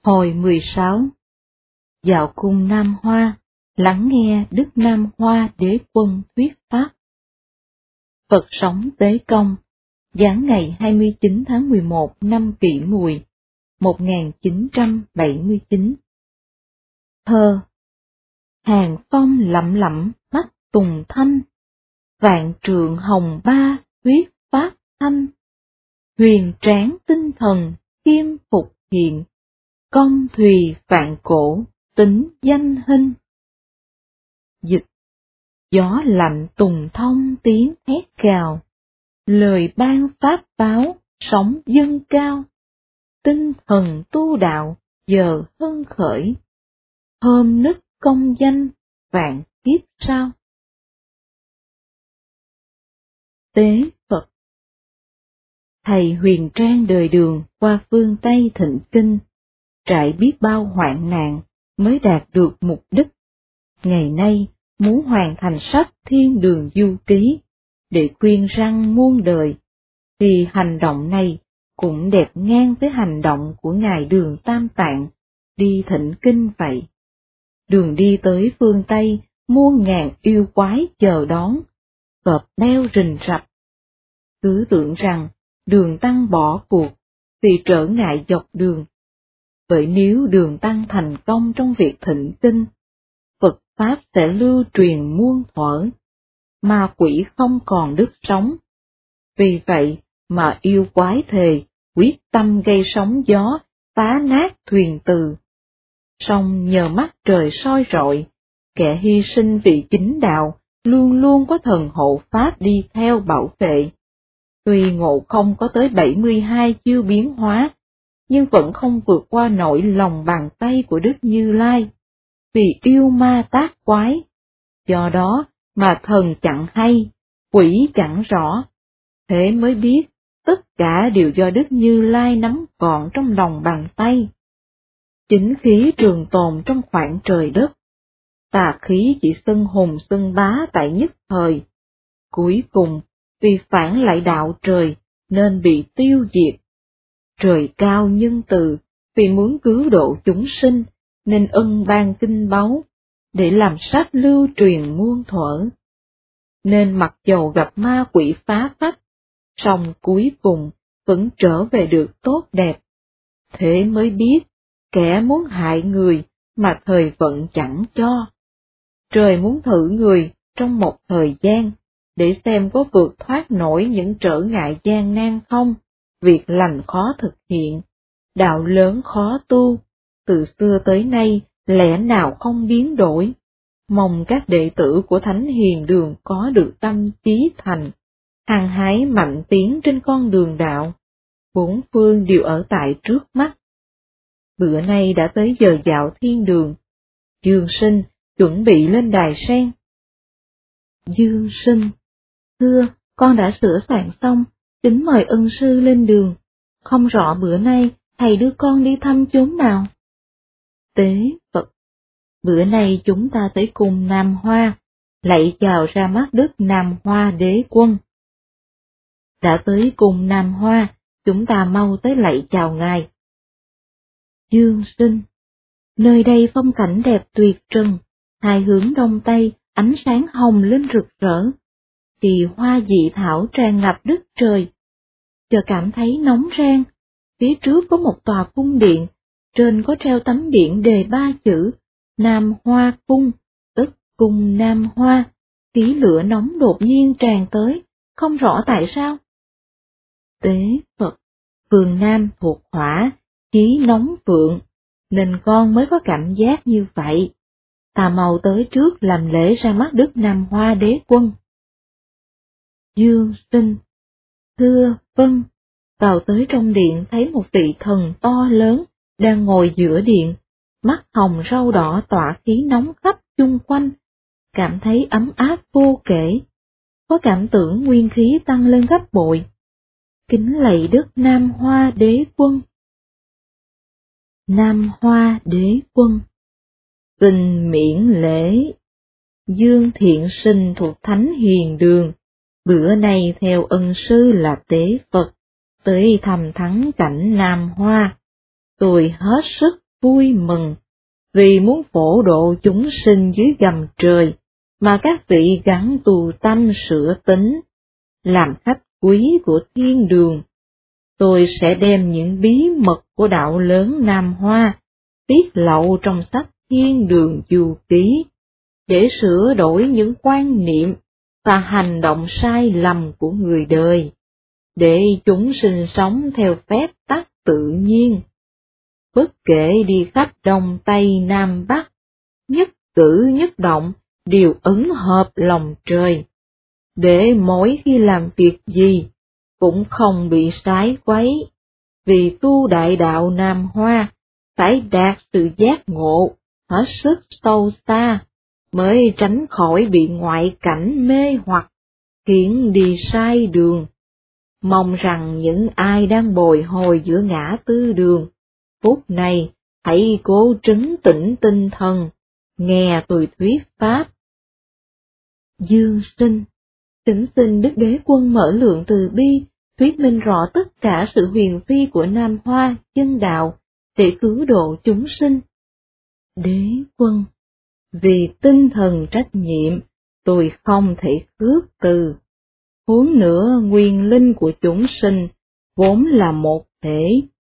Hồi 16. Dạo cung Nam Hoa, lắng nghe Đức Nam Hoa Đế Quân thuyết pháp. Phật sống Tế Công, giáng ngày 29 tháng 11 năm Kỷ Mùi, 1979. Thơ. Hàng phong lẩm lẩm mắt tùng thanh, vạn trượng hồng ba thuyết pháp thanh. Huyền tráng tinh thần kim phục hiện, công thùy vạn cổ tính danh hình. Dịch. Gió lạnh tùng thông tiếng hét gào, lời ban pháp báo sóng dâng cao. Tinh thần tu đạo giờ hân khởi, hôm nức công danh vạn kiếp sau. Tế Phật. Thầy huyền trang đời đường qua phương Tây thịnh kinh, trải biết bao hoạn nạn mới đạt được mục đích. Ngày nay muốn hoàn thành sách Thiên Đường Du Ký để khuyên răn muôn đời, thì hành động này cũng đẹp ngang với hành động của Ngài Đường Tam Tạng đi thịnh kinh vậy. Đường đi tới phương Tây muôn ngàn yêu quái chờ đón, cọp beo rình rập. Cứ tưởng rằng Đường Tăng bỏ cuộc vì trở ngại dọc đường. Bởi nếu Đường Tăng thành công trong việc thịnh kinh, Phật Pháp sẽ lưu truyền muôn thuở, ma quỷ không còn đứt sống. Vì vậy mà yêu quái thề quyết tâm gây sóng gió, phá nát thuyền từ. Song nhờ mắt trời soi rọi, kẻ hy sinh vì chính đạo luôn luôn có thần hộ Pháp đi theo bảo vệ. Tuy Ngộ Không có tới 72 chiêu biến hóa, nhưng vẫn không vượt qua nổi lòng bàn tay của Đức Như Lai, vì yêu ma tác quái. Do đó mà thần chẳng hay, quỷ chẳng rõ, thế mới biết tất cả đều do Đức Như Lai nắm gọn trong lòng bàn tay. Chính khí trường tồn trong khoảng trời đất, tà khí chỉ xưng hùng xưng bá tại nhất thời. Cuối cùng, vì phản lại đạo trời nên bị tiêu diệt. Trời cao nhân từ, vì muốn cứu độ chúng sinh nên ân ban kinh báu, để làm sách lưu truyền muôn thuở. Nên mặc dầu gặp ma quỷ phá phách, song cuối cùng vẫn trở về được tốt đẹp. Thế mới biết, kẻ muốn hại người mà thời vận chẳng cho. Trời muốn thử người trong một thời gian, để xem có vượt thoát nổi những trở ngại gian nan không. Việc lành khó thực hiện, đạo lớn khó tu, từ xưa tới nay lẽ nào không biến đổi. Mong các đệ tử của Thánh Hiền Đường có được tâm trí thành, hăng hái mạnh tiến trên con đường đạo. Bốn phương đều ở tại trước mắt. Bữa nay đã tới giờ dạo thiên đường. Dương Sinh chuẩn bị lên đài sen. Dương Sinh. Thưa, con đã sửa soạn xong, kính mời ân sư lên đường. Không rõ bữa nay thầy đưa con đi thăm chốn nào? Tế Phật. Bữa nay chúng ta tới cung Nam Hoa, lạy chào ra mắt Đức Nam Hoa Đế Quân. Đã tới cung Nam Hoa, chúng ta mau tới lạy chào ngài. Dương Sinh. Nơi đây phong cảnh đẹp tuyệt trần, hai hướng đông tây ánh sáng hồng lên rực rỡ. Kỳ hoa dị thảo tràn ngập đất trời. Chợt cảm thấy nóng rang. Phía trước có một tòa cung điện, trên có treo tấm biển đề 3 chữ Nam Hoa Cung, tức cung Nam Hoa. Khí lửa nóng đột nhiên tràn tới, không rõ tại sao. Tế Phật. Phương Nam thuộc hỏa, khí nóng vượng, nên con mới có cảm giác như vậy. Ta mau tới trước làm lễ ra mắt Đức Nam Hoa Đế Quân. Dương Sinh. Thưa, vâng. Vào tới trong điện thấy một vị thần to lớn đang ngồi giữa điện, mắt hồng râu đỏ tỏa khí nóng khắp chung quanh, cảm thấy ấm áp vô kể, có cảm tưởng nguyên khí tăng lên gấp bội. Kính lạy Đức Nam Hoa Đế Quân. Nam Hoa Đế Quân. Xin miễn lễ. Dương Thiện Sinh thuộc Thánh Hiền Đường, bữa nay theo ân sư là Tế Phật, tới thăm thắng cảnh Nam Hoa. Tôi hết sức vui mừng, vì muốn phổ độ chúng sinh dưới gầm trời, mà các vị gắng tu tâm sửa tính, làm khách quý của thiên đường. Tôi sẽ đem những bí mật của đạo lớn Nam Hoa tiết lộ trong sách Thiên Đường Du Ký, để sửa đổi những quan niệm và hành động sai lầm của người đời, để chúng sinh sống theo phép tắc tự nhiên. Bất kể đi khắp Đông Tây Nam Bắc, nhất cử nhất động đều ứng hợp lòng trời, để mỗi khi làm việc gì cũng không bị sái quấy, vì tu đại đạo Nam Hoa phải đạt sự giác ngộ hết sức sâu xa, mới tránh khỏi bị ngoại cảnh mê hoặc, khiến đi sai đường. Mong rằng những ai đang bồi hồi giữa ngã tư đường, phút này hãy cố trấn tĩnh tinh thần, nghe tôi thuyết pháp. Dương Sinh, kính xin Đức Đế Quân mở lượng từ bi, thuyết minh rõ tất cả sự huyền phi của Nam Hoa chân đạo, để cứu độ chúng sinh. Đế Quân, vì tinh thần trách nhiệm, tôi không thể khước từ. Huống nữa nguyên linh của chúng sinh vốn là một thể,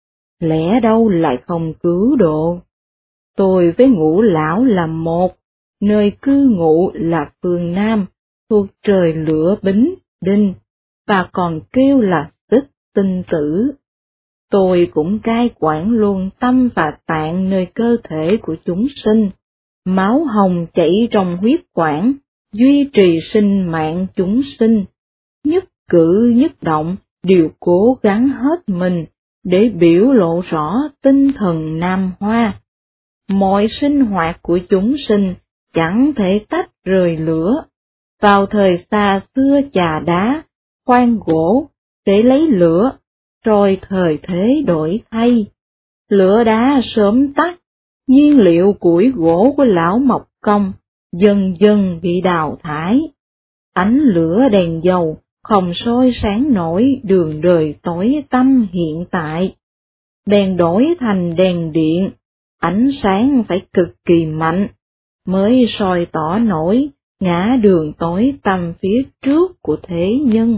lẽ đâu lại không cứu độ. Tôi với Ngũ Lão là một, nơi cư ngụ là phương Nam, thuộc trời lửa Bính, Đinh, và còn kêu là Tích Tinh Tử. Tôi cũng cai quản luôn tâm và tạng nơi cơ thể của chúng sinh, máu hồng chảy trong huyết quản, duy trì sinh mạng chúng sinh, nhất cử nhất động đều cố gắng hết mình để biểu lộ rõ tinh thần Nam Hoa. Mọi sinh hoạt của chúng sinh chẳng thể tách rời lửa. Vào thời xa xưa chà đá, khoan gỗ, để lấy lửa, rồi thời thế đổi thay. Lửa đá sớm tắt, nhiên liệu củi gỗ của lão Mộc Công dần dần bị đào thải. Ánh lửa đèn dầu không soi sáng nổi đường đời tối tăm hiện tại. Đèn đổi thành đèn điện, ánh sáng phải cực kỳ mạnh, mới soi tỏ nổi ngã đường tối tăm phía trước của thế nhân.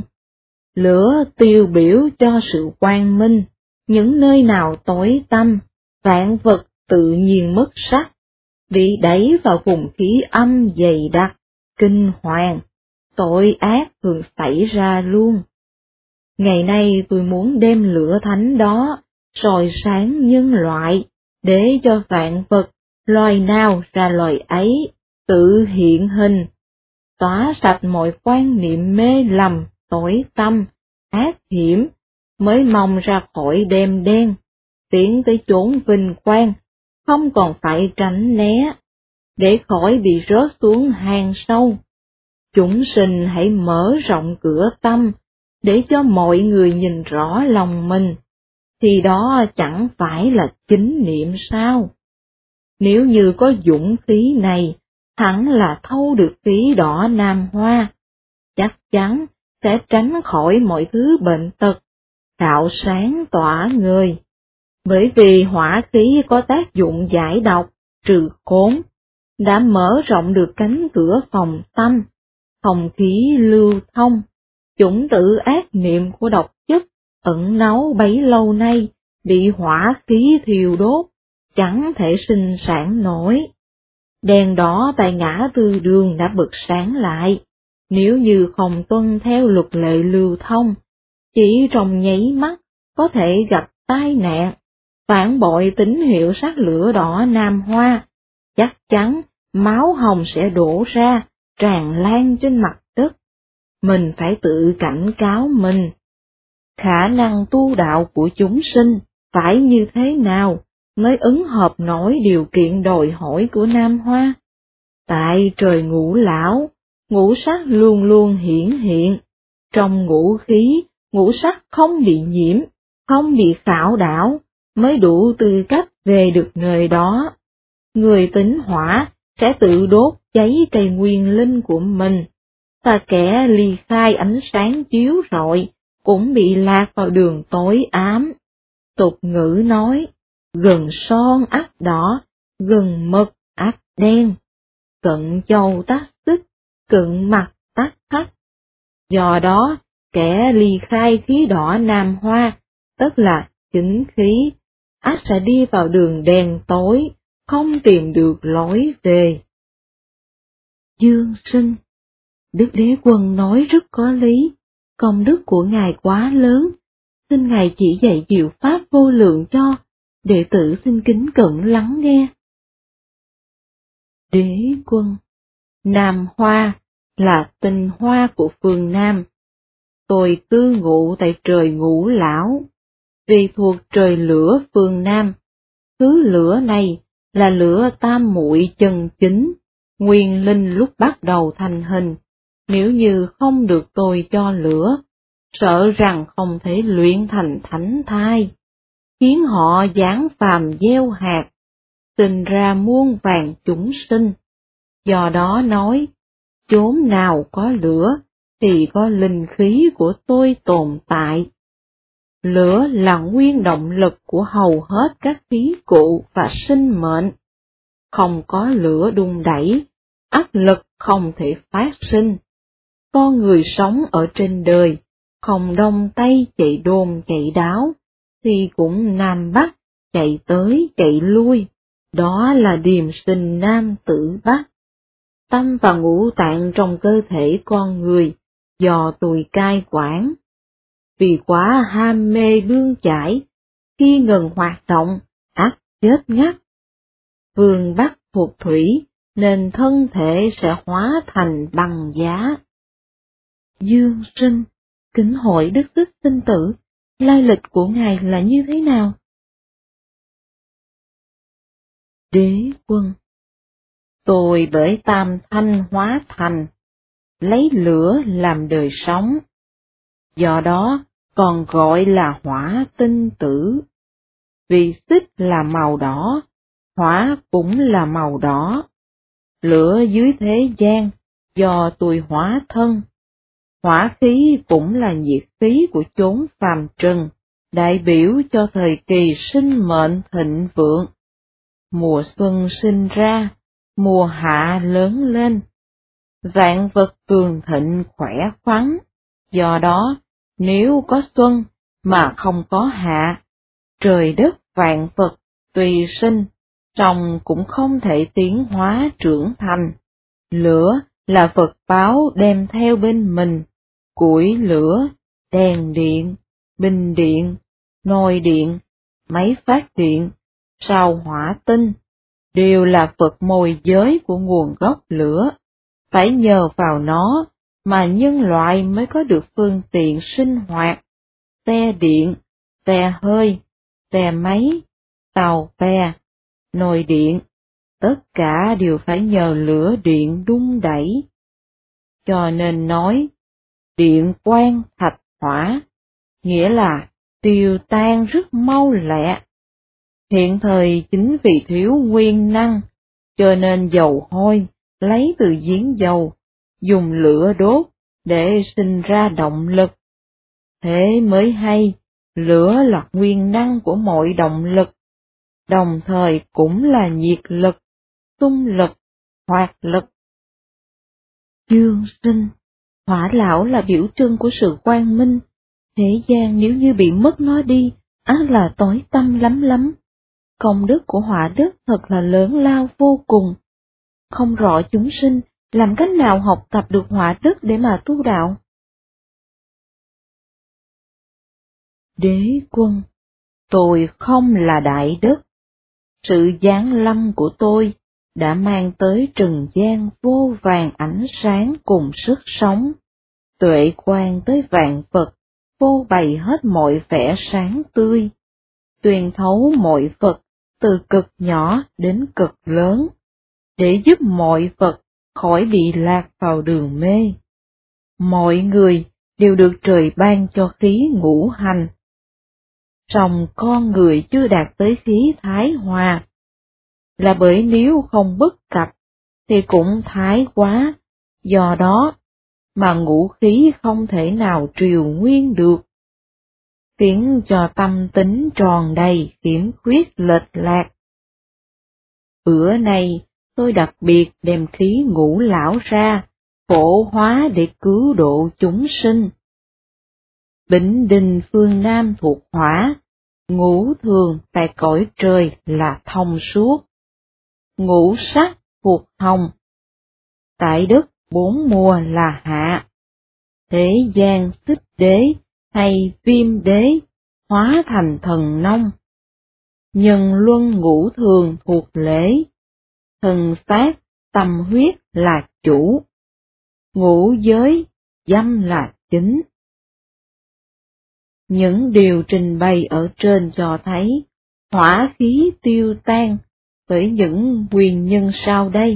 Lửa tiêu biểu cho sự quang minh, những nơi nào tối tăm, vạn vật tự nhiên mất sắc, bị đẩy vào vùng khí âm dày đặc, kinh hoàng, tội ác thường xảy ra luôn. Ngày nay tôi muốn đem lửa thánh đó soi sáng nhân loại, để cho vạn vật, loài nào ra loài ấy, tự hiện hình, xóa sạch mọi quan niệm mê lầm, tối tăm, ác hiểm, mới mong ra khỏi đêm đen, tiến tới chốn vinh quang, không còn phải tránh né, để khỏi bị rớt xuống hang sâu. Chúng sinh hãy mở rộng cửa tâm, để cho mọi người nhìn rõ lòng mình, thì đó chẳng phải là chính niệm sao? Nếu như có dũng khí này, hẳn là thâu được khí đỏ Nam Hoa, chắc chắn sẽ tránh khỏi mọi thứ bệnh tật, đạo sáng tỏa người. Bởi vì hỏa khí có tác dụng giải độc, trừ khốn, đã mở rộng được cánh cửa phòng tâm, phòng khí lưu thông, chủng tử ác niệm của độc chất ẩn náu bấy lâu nay bị hỏa khí thiêu đốt, chẳng thể sinh sản nổi. Đèn đỏ tại ngã tư đường đã bật sáng lại, nếu như không tuân theo luật lệ lưu thông, chỉ trong nháy mắt có thể gặp tai nạn, phản bội tín hiệu sắc lửa đỏ Nam Hoa, chắc chắn máu hồng sẽ đổ ra, tràn lan trên mặt đất. Mình phải tự cảnh cáo mình. Khả năng tu đạo của chúng sinh phải như thế nào mới ứng hợp nổi điều kiện đòi hỏi của Nam Hoa? Tại trời Ngũ Lão, ngũ sắc luôn luôn hiển hiện, trong ngũ khí, ngũ sắc không bị nhiễm, không bị khảo đảo, mới đủ tư cách về được nơi đó. Người tín hỏa sẽ tự đốt cháy cây nguyên linh của mình, và kẻ ly khai ánh sáng chiếu rọi cũng bị lạc vào đường tối ám. Tục ngữ nói, gần son ắt đỏ, gần mực ắt đen, cận châu tắc xích, cận mặt tắc hắc. Do đó, kẻ ly khai khí đỏ nam hoa, tức là chính khí, ắt sẽ đi vào đường đen tối, không tìm được lối về. Dương Sinh, Đức Đế Quân nói rất có lý, công đức của Ngài quá lớn, xin Ngài chỉ dạy diệu pháp vô lượng cho, đệ tử xin kính cẩn lắng nghe. Đế Quân, Nam Hoa là tinh hoa của phương Nam. Tôi cư ngụ tại trời Ngũ Lão, vì thuộc trời lửa phương Nam. Thứ lửa này là lửa tam muội chân chính, nguyên linh lúc bắt đầu thành hình. Nếu như không được tôi cho lửa, sợ rằng không thể luyện thành thánh thai, khiến họ giáng phàm gieo hạt, sinh ra muôn vàn chúng sinh. Do đó nói, chốn nào có lửa, thì có linh khí của tôi tồn tại. Lửa là nguyên động lực của hầu hết các khí cụ và sinh mệnh. Không có lửa đun đẩy, áp lực không thể phát sinh. Con người sống ở trên đời, không đông tây chạy đôn chạy đáo, thì cũng nam bắc, chạy tới chạy lui, đó là điềm sinh nam tử bắc. Tâm và ngũ tạng trong cơ thể con người, do tôi cai quản. Vì quá ham mê bươn chải, khi ngừng hoạt động, ắt chết ngắt. Phương Bắc thuộc thủy, nên thân thể sẽ hóa thành băng giá. Dương Sinh, kính hỏi Đức Thích Sinh Tử, lai lịch của Ngài là như thế nào? Đế Quân, tôi bởi tam thanh hóa thành, lấy lửa làm đời sống. Do đó, còn gọi là hỏa tinh tử. Vì xích là màu đỏ, hỏa cũng là màu đỏ. Lửa dưới thế gian, do tôi hóa thân. Hỏa khí cũng là nhiệt khí của chốn phàm trần, đại biểu cho thời kỳ sinh mệnh thịnh vượng. Mùa xuân sinh ra, mùa hạ lớn lên. Vạn vật cường thịnh khỏe khoắn, do đó, nếu có xuân mà không có hạ, trời đất vạn vật tùy sinh, song cũng không thể tiến hóa trưởng thành. Lửa là vật báo đem theo bên mình, củi lửa, đèn điện, bình điện, nồi điện, máy phát điện, sao hỏa tinh, đều là vật môi giới của nguồn gốc lửa. Phải nhờ vào nó mà nhân loại mới có được phương tiện sinh hoạt, xe điện, xe hơi, xe máy, tàu bè, nồi điện, tất cả đều phải nhờ lửa điện đun đẩy. Cho nên nói, điện quang thạch hỏa, nghĩa là tiêu tan rất mau lẹ. Hiện thời chính vì thiếu nguyên năng, cho nên dầu hôi lấy từ giếng dầu, dùng lửa đốt để sinh ra động lực. Thế mới hay, lửa là nguyên năng của mọi động lực, đồng thời cũng là nhiệt lực, xung lực, hoạt lực. Dương Sinh, hỏa lão là biểu trưng của sự quang minh, thế gian nếu như bị mất nó đi, ắt là tối tăm lắm lắm. Công đức của hỏa đức thật là lớn lao vô cùng. Không rõ chúng sinh làm cách nào học tập được hỏa đức để mà tu đạo. Đế Quân, tôi không là đại đức. Sự giáng lâm của tôi đã mang tới trần gian vô vàn ánh sáng cùng sức sống, tuệ quan tới vạn vật, phô bày hết mọi vẻ sáng tươi, tuyên thấu mọi vật từ cực nhỏ đến cực lớn, để giúp mọi vật khỏi bị lạc vào đường mê. Mọi người đều được trời ban cho khí ngũ hành. Song con người chưa đạt tới khí thái hòa, là bởi nếu không bất cập thì cũng thái quá, do đó mà ngũ khí không thể nào triều nguyên được. khiến cho tâm tính tròn đầy khiếm khuyết lệch lạc. Bữa nay tôi đặc biệt đem khí ngũ lão ra, phổ hóa để cứu độ chúng sinh. Bỉnh Đình phương Nam thuộc hỏa, ngũ thường tại cõi trời là thông suốt. Ngũ sắc thuộc hồng, tại đất bốn mùa là hạ. Thế gian xích đế hay viêm đế hóa thành thần nông. Nhân luân ngũ thường thuộc lễ, thần sát tâm huyết là chủ. Ngũ giới dâm là chính. Những điều trình bày ở trên cho thấy hỏa khí tiêu tan với những nguyên nhân sau đây.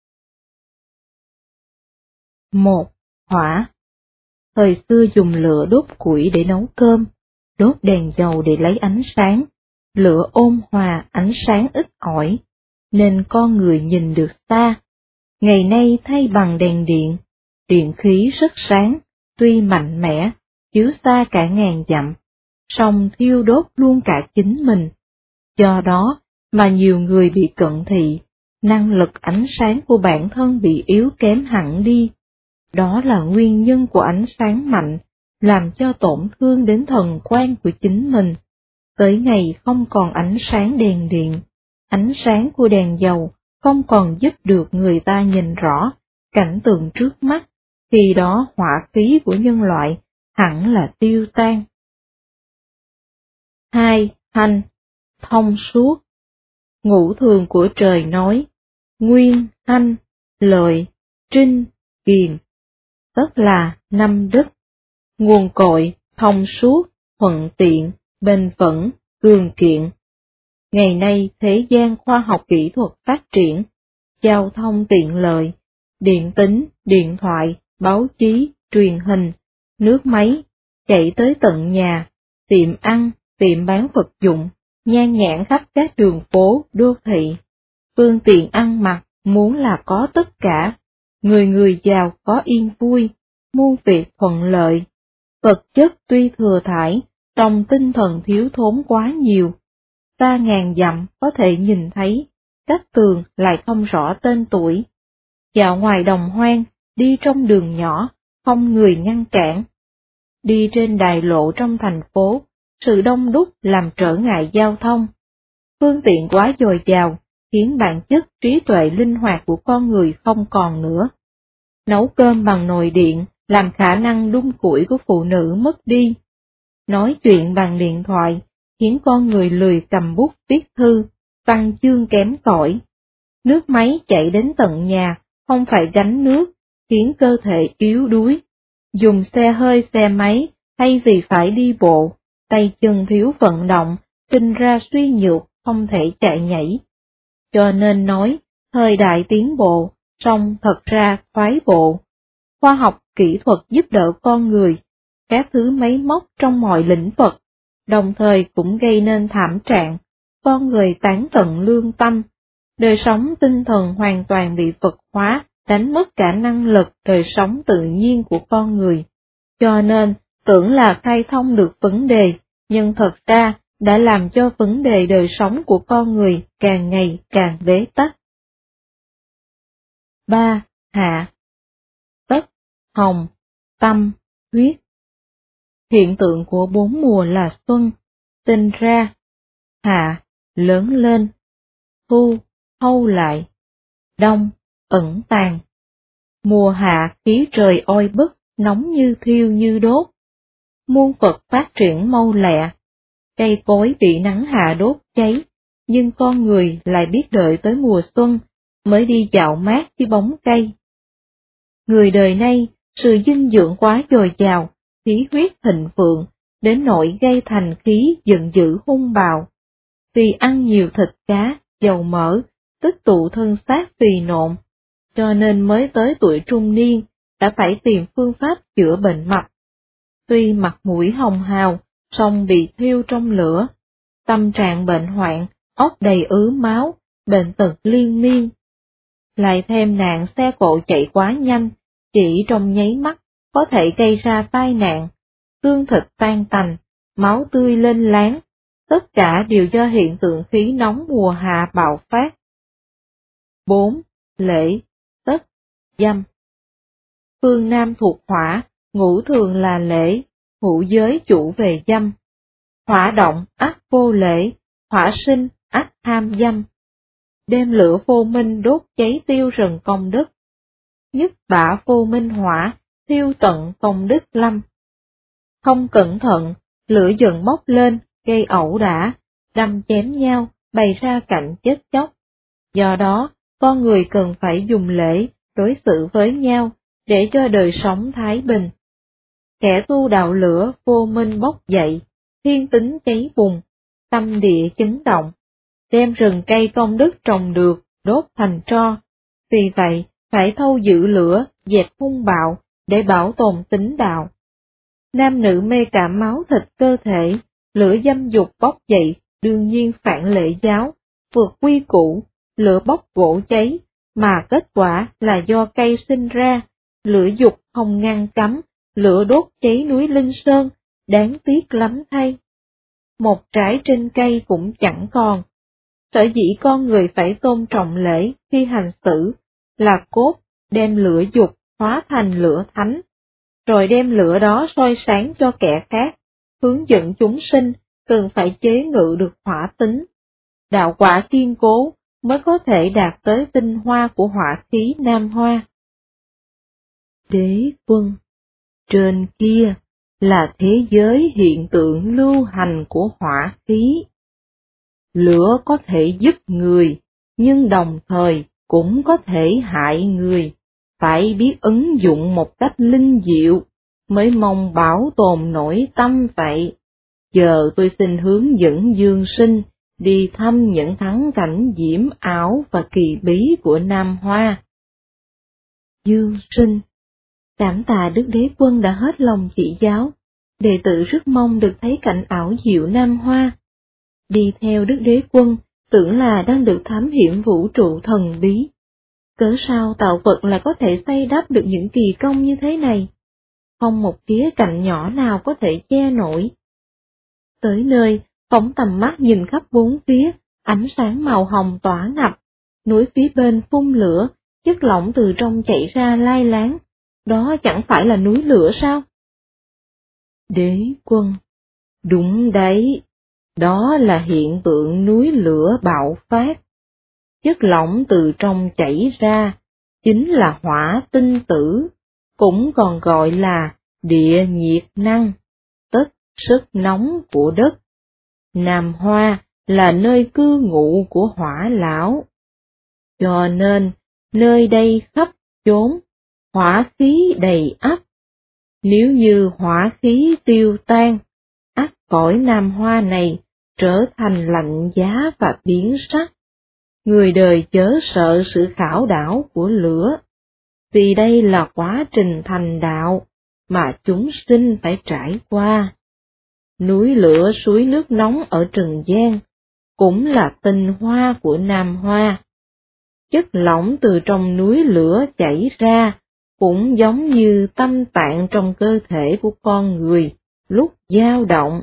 1. Hỏa. Thời xưa dùng lửa đốt củi để nấu cơm, đốt đèn dầu để lấy ánh sáng, lửa ôn hòa ánh sáng ít ỏi, nên con người nhìn được xa. Ngày nay thay bằng đèn điện, điện khí rất sáng, tuy mạnh mẽ, chiếu xa cả ngàn dặm, song thiêu đốt luôn cả chính mình. Do đó mà nhiều người bị cận thị, năng lực ánh sáng của bản thân bị yếu kém hẳn đi. Đó là nguyên nhân của ánh sáng mạnh, làm cho tổn thương đến thần quan của chính mình. Tới ngày không còn ánh sáng đèn điện, ánh sáng của đèn dầu không còn giúp được người ta nhìn rõ cảnh tượng trước mắt, khi đó hỏa khí của nhân loại hẳn là tiêu tan. 2. Hành. Thông suốt. Ngũ thường của trời nói, nguyên, hành, lợi, trinh, kiền, tức là năm đức. Nguồn cội, thông suốt, thuận tiện, bền vững, cường kiện. Ngày nay thế gian khoa học kỹ thuật phát triển, giao thông tiện lợi, điện tính, điện thoại, báo chí, truyền hình, nước máy, chạy tới tận nhà, tiệm ăn, tiệm bán vật dụng, nhan nhản khắp các đường phố, đô thị. Phương tiện ăn mặc muốn là có tất cả, người người giàu có yên vui, muôn việc thuận lợi. Vật chất tuy thừa thãi, trong tinh thần thiếu thốn quá nhiều. Xa ngàn dặm có thể nhìn thấy, các tường lại không rõ tên tuổi. Dạo ngoài đồng hoang, đi trong đường nhỏ, không người ngăn cản. Đi trên đài lộ trong thành phố, sự đông đúc làm trở ngại giao thông. Phương tiện quá dồi dào, khiến bản chất trí tuệ linh hoạt của con người không còn nữa. Nấu cơm bằng nồi điện, làm khả năng đun củi của phụ nữ mất đi. Nói chuyện bằng điện thoại, khiến con người lười cầm bút viết thư, văn chương kém cỏi. Nước máy chạy đến tận nhà, không phải gánh nước, khiến cơ thể yếu đuối. Dùng xe hơi xe máy, thay vì phải đi bộ, tay chân thiếu vận động, sinh ra suy nhược, không thể chạy nhảy. Cho nên nói, thời đại tiến bộ, song thật ra thoái bộ. Khoa học kỹ thuật giúp đỡ con người, các thứ máy móc trong mọi lĩnh vực, đồng thời cũng gây nên thảm trạng, con người tán tận lương tâm, đời sống tinh thần hoàn toàn bị vật hóa, đánh mất cả năng lực đời sống tự nhiên của con người. Cho nên, tưởng là khai thông được vấn đề, nhưng thật ra đã làm cho vấn đề đời sống của con người càng ngày càng bế tắc. 3. Hạ. Tất, hồng, tâm, huyết. Hiện tượng của bốn mùa là xuân, sinh ra, hạ, lớn lên, thu, hâu lại, đông, ẩn tàn. Mùa hạ khí trời oi bức, nóng như thiêu như đốt. Muôn vật phát triển mau lẹ, cây cối bị nắng hạ đốt cháy, nhưng con người lại biết đợi tới mùa xuân mới đi dạo mát dưới bóng cây. Người đời nay, sự dinh dưỡng quá dồi dào, khí huyết thịnh vượng, đến nỗi gây thành khí giận dữ hung bạo. Vì ăn nhiều thịt cá, dầu mỡ, tích tụ thân xác phì nộn, cho nên mới tới tuổi trung niên, đã phải tìm phương pháp chữa bệnh mập. Tuy mặt mũi hồng hào, song bị thiêu trong lửa, tâm trạng bệnh hoạn, óc đầy ứ máu, bệnh tật liên miên. Lại thêm nạn xe cộ chạy quá nhanh, chỉ trong nháy mắt có thể gây ra tai nạn, xương thịt tan tành, máu tươi lên láng, tất cả đều do hiện tượng khí nóng mùa hạ bạo phát. 4. Lễ, tất, dâm. Phương Nam thuộc hỏa, ngũ thường là lễ, ngũ giới chủ về dâm. Hỏa động ắt vô lễ, hỏa sinh ắt ham dâm. Đem lửa vô minh đốt cháy tiêu rừng công đức. Nhất bả vô minh hỏa, thiêu tận công đức lâm. Không cẩn thận, lửa giận bốc lên, gây ẩu đả, đâm chém nhau, bày ra cảnh chết chóc. Do đó, con người cần phải dùng lễ, đối xử với nhau, để cho đời sống thái bình. Kẻ tu đạo lửa vô minh bốc dậy, thiên tính cháy bùng, tâm địa chấn động, đem rừng cây công đức trồng được, đốt thành tro. Vì vậy, phải thâu giữ lửa, dẹp hung bạo, để bảo tồn tính đạo. Nam nữ mê cảm máu thịt cơ thể, lửa dâm dục bốc dậy, đương nhiên phản lễ giáo, vượt quy củ, lửa bốc gỗ cháy, mà kết quả là do cây sinh ra, lửa dục không ngăn cấm, lửa đốt cháy núi Linh Sơn, đáng tiếc lắm thay. Một trái trên cây cũng chẳng còn. Sở dĩ con người phải tôn trọng lễ khi hành xử, là cốt đem lửa dục hóa thành lửa thánh, rồi đem lửa đó soi sáng cho kẻ khác, hướng dẫn chúng sinh, cần phải chế ngự được hỏa tính. Đạo quả kiên cố mới có thể đạt tới tinh hoa của hỏa khí Nam Hoa. Đế quân, trên kia là thế giới hiện tượng lưu hành của hỏa khí. Lửa có thể giúp người, nhưng đồng thời cũng có thể hại người, phải biết ứng dụng một cách linh diệu, mới mong bảo tồn nội tâm vậy. Giờ tôi xin hướng dẫn Dương Sinh đi thăm những thắng cảnh diễm ảo và kỳ bí của Nam Hoa. Dương Sinh, cảm tạ Đức Đế Quân đã hết lòng chỉ giáo, đệ tử rất mong được thấy cảnh ảo diệu Nam Hoa. Đi theo Đức Đế Quân, tưởng là đang được thám hiểm vũ trụ thần bí. Cớ sao tạo vật lại có thể xây đắp được những kỳ công như thế này? Không một khía cạnh nhỏ nào có thể che nổi. Tới nơi, phóng tầm mắt nhìn khắp bốn phía, ánh sáng màu hồng tỏa ngập, núi phía bên phun lửa, chất lỏng từ trong chảy ra lai láng. Đó chẳng phải là núi lửa sao? Đế Quân, đúng đấy, đó là hiện tượng núi lửa bạo phát. Chất lỏng từ trong chảy ra, chính là hỏa tinh tử, cũng còn gọi là địa nhiệt năng, tức sức nóng của đất. Nam Hoa là nơi cư ngụ của hỏa lão. Cho nên, nơi đây khắp chốn, hỏa khí đầy ắp. Nếu như hỏa khí tiêu tan, ắt cõi Nam Hoa này trở thành lạnh giá và biến sắc. Người đời chớ sợ sự khảo đảo của lửa, vì đây là quá trình thành đạo mà chúng sinh phải trải qua. Núi lửa suối nước nóng ở Trần gian cũng là tinh hoa của Nam Hoa. Chất lỏng từ trong núi lửa chảy ra cũng giống như tâm tạng trong cơ thể của con người lúc dao động.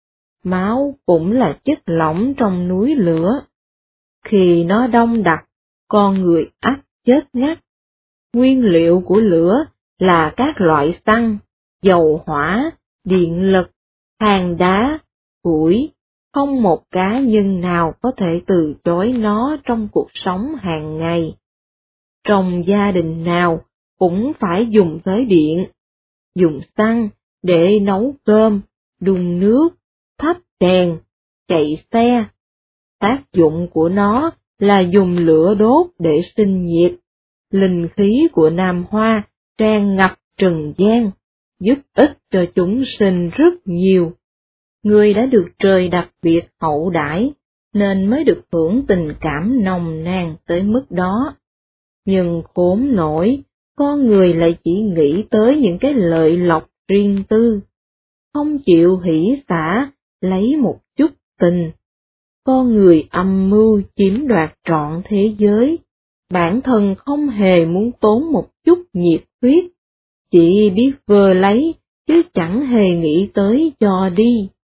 Máu cũng là chất lỏng trong núi lửa. Khi nó đông đặc, con người ắt chết ngắt. Nguyên liệu của lửa là các loại xăng, dầu hỏa, điện lực, than đá, củi, không một cá nhân nào có thể từ chối nó trong cuộc sống hàng ngày. Trong gia đình nào cũng phải dùng tới điện, dùng xăng để nấu cơm, đun nước, thắp đèn, chạy xe. Tác dụng của nó là dùng lửa đốt để sinh nhiệt. Linh khí của Nam Hoa tràn ngập trần gian, giúp ích cho chúng sinh rất nhiều. Người đã được trời đặc biệt hậu đãi, nên mới được hưởng tình cảm nồng nàn tới mức đó. Nhưng khốn nổi, con người lại chỉ nghĩ tới những cái lợi lộc riêng tư, không chịu hỷ xả, lấy một chút tình. Con người âm mưu chiếm đoạt trọn thế giới, bản thân không hề muốn tốn một chút nhiệt huyết, chỉ biết vơ lấy, chứ chẳng hề nghĩ tới cho đi.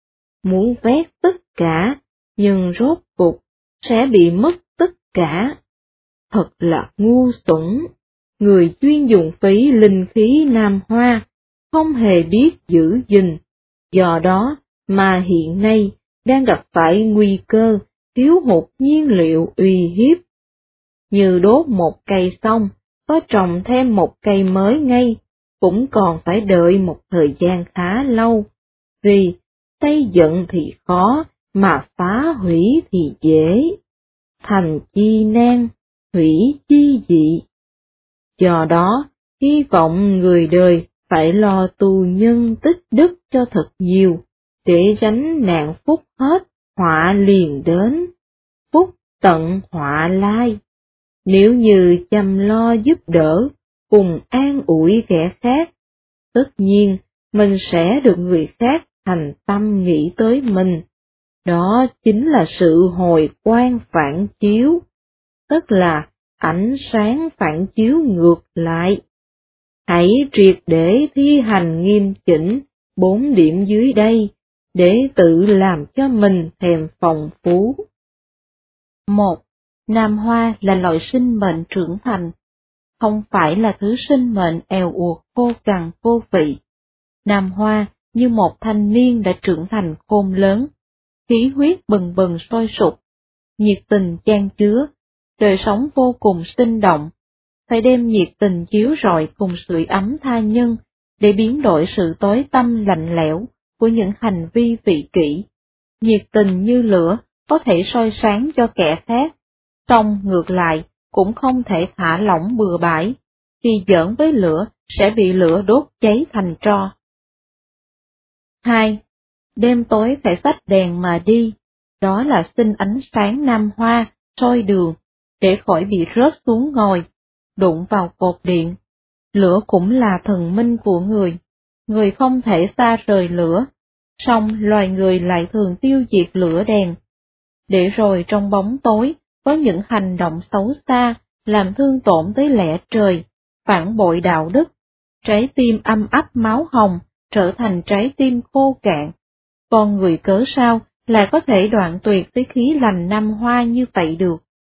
muốn vét tất cả, nhưng rốt cuộc sẽ bị mất tất cả. Thật là ngu xuẩn, người chuyên dùng phí linh khí Nam Hoa, không hề biết giữ gìn, do đó mà hiện nay đang gặp phải nguy cơ thiếu hụt nhiên liệu uy hiếp. Như đốt một cây xong, có trồng thêm một cây mới ngay, cũng còn phải đợi một thời gian khá lâu, vì xây dựng thì khó, mà phá hủy thì dễ. Thành chi nan, hủy chi dị. Do đó, hy vọng người đời phải lo tu nhân tích đức cho thật nhiều, để tránh nạn phúc hết, họa liền đến. Phúc tận họa lai. Nếu như chăm lo giúp đỡ, cùng an ủi kẻ khác, tất nhiên mình sẽ được người khác thành tâm nghĩ tới mình. Đó chính là sự hồi quang phản chiếu, tức là ánh sáng phản chiếu ngược lại. Hãy triệt để thi hành nghiêm chỉnh 4 điểm dưới đây, để tự làm cho mình thèm phong phú. 1. Nam Hoa là loài sinh mệnh trưởng thành, không phải là thứ sinh mệnh èo uột khô cằn vô vị. Nam Hoa như một thanh niên đã trưởng thành khôn lớn, khí huyết bừng bừng sôi sục, nhiệt tình chan chứa, đời sống vô cùng sinh động, phải đem nhiệt tình chiếu rọi cùng sưởi ấm tha nhân, để biến đổi sự tối tăm lạnh lẽo của những hành vi vị kỷ. Nhiệt tình như lửa có thể soi sáng cho kẻ khác, song ngược lại cũng không thể thả lỏng bừa bãi, khi giỡn với lửa sẽ bị lửa đốt cháy thành tro. 2. Đêm tối phải xách đèn mà đi, đó là xin ánh sáng Nam Hoa soi đường, để khỏi bị rớt xuống ngồi, đụng vào cột điện. Lửa cũng là thần minh của người không thể xa rời lửa, song loài người lại thường tiêu diệt lửa đèn. Để rồi trong bóng tối có những hành động xấu xa, làm thương tổn tới lẽ trời, phản bội đạo đức, trái tim âm ấp máu hồng, trở thành trái tim khô cạn. Con người cớ sao lại có thể đoạn tuyệt với khí lành Nam Hoa như vậy được?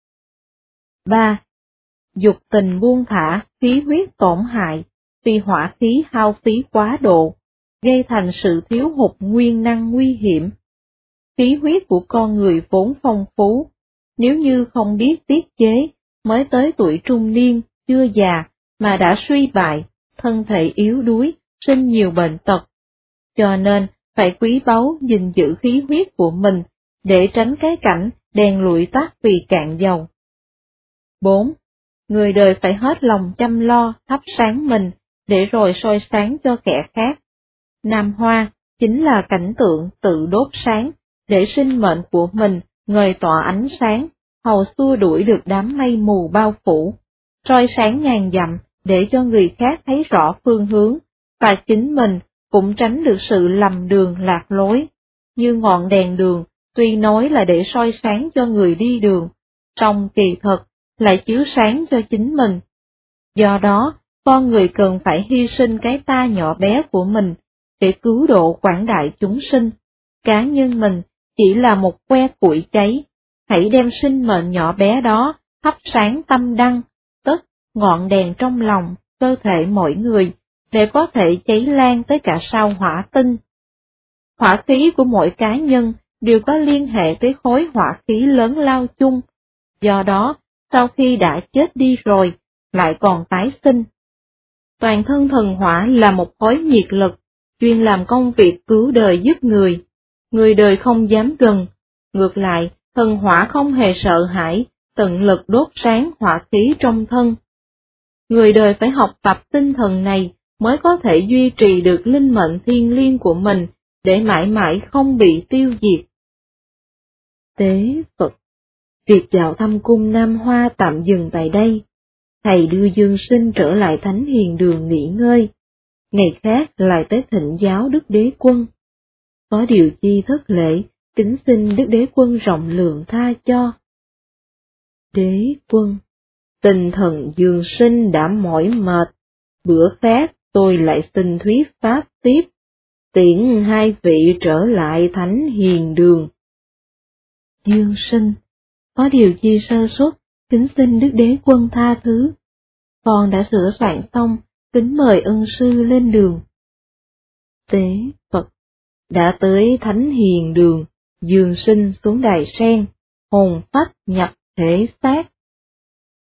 3. Dục tình buông thả, khí huyết tổn hại, vì hỏa khí hao phí quá độ, gây thành sự thiếu hụt nguyên năng nguy hiểm. Khí huyết của con người vốn phong phú, nếu như không biết tiết chế, mới tới tuổi trung niên, chưa già, mà đã suy bại, thân thể yếu đuối, sinh nhiều bệnh tật. Cho nên, phải quý báu gìn giữ khí huyết của mình, để tránh cái cảnh đèn lụi tắt vì cạn dầu. 4. Người đời phải hết lòng chăm lo, thắp sáng mình, để rồi soi sáng cho kẻ khác. Nam Hoa chính là cảnh tượng tự đốt sáng, để sinh mệnh của mình ngời tỏa ánh sáng, hầu xua đuổi được đám mây mù bao phủ, soi sáng ngàn dặm để cho người khác thấy rõ phương hướng, và chính mình cũng tránh được sự lầm đường lạc lối. Như ngọn đèn đường, tuy nói là để soi sáng cho người đi đường, song kỳ thực lại chiếu sáng cho chính mình. Do đó, con người cần phải hy sinh cái ta nhỏ bé của mình, để cứu độ quảng đại chúng sinh. Cá nhân mình chỉ là một que củi cháy, hãy đem sinh mệnh nhỏ bé đó thắp sáng tâm đăng, tức ngọn đèn trong lòng, cơ thể mỗi người, để có thể cháy lan tới cả sao hỏa tinh. Hỏa khí của mỗi cá nhân đều có liên hệ tới khối hỏa khí lớn lao chung, do đó, sau khi đã chết đi rồi, lại còn tái sinh. Toàn thân thần hỏa là một khối nhiệt lực, chuyên làm công việc cứu đời giúp người. Người đời không dám gần, ngược lại, thần hỏa không hề sợ hãi, tận lực đốt sáng hỏa khí trong thân. Người đời phải học tập tinh thần này mới có thể duy trì được linh mệnh thiêng liêng của mình, để mãi mãi không bị tiêu diệt. Tế Phật. Việc vào thăm cung Nam Hoa tạm dừng tại đây. Thầy đưa Dương Sinh trở lại Thánh Hiền Đường nghỉ ngơi. Ngày khác lại tới thỉnh giáo Đức Đế Quân. Có điều chi thất lễ, kính xin Đức Đế Quân rộng lượng tha cho. Đế Quân. Tinh thần Dương Sinh đã mỏi mệt, bữa khác tôi lại xin thuyết pháp tiếp. tiễn hai vị trở lại thánh hiền đường. Dương Sinh, có điều chi sơ suất, kính xin Đức Đế Quân tha thứ. Con đã sửa soạn xong, kính mời ân sư lên đường. Tế Phật, đã tới thánh hiền đường, Dương Sinh xuống đài sen, hồn phách nhập thể xác,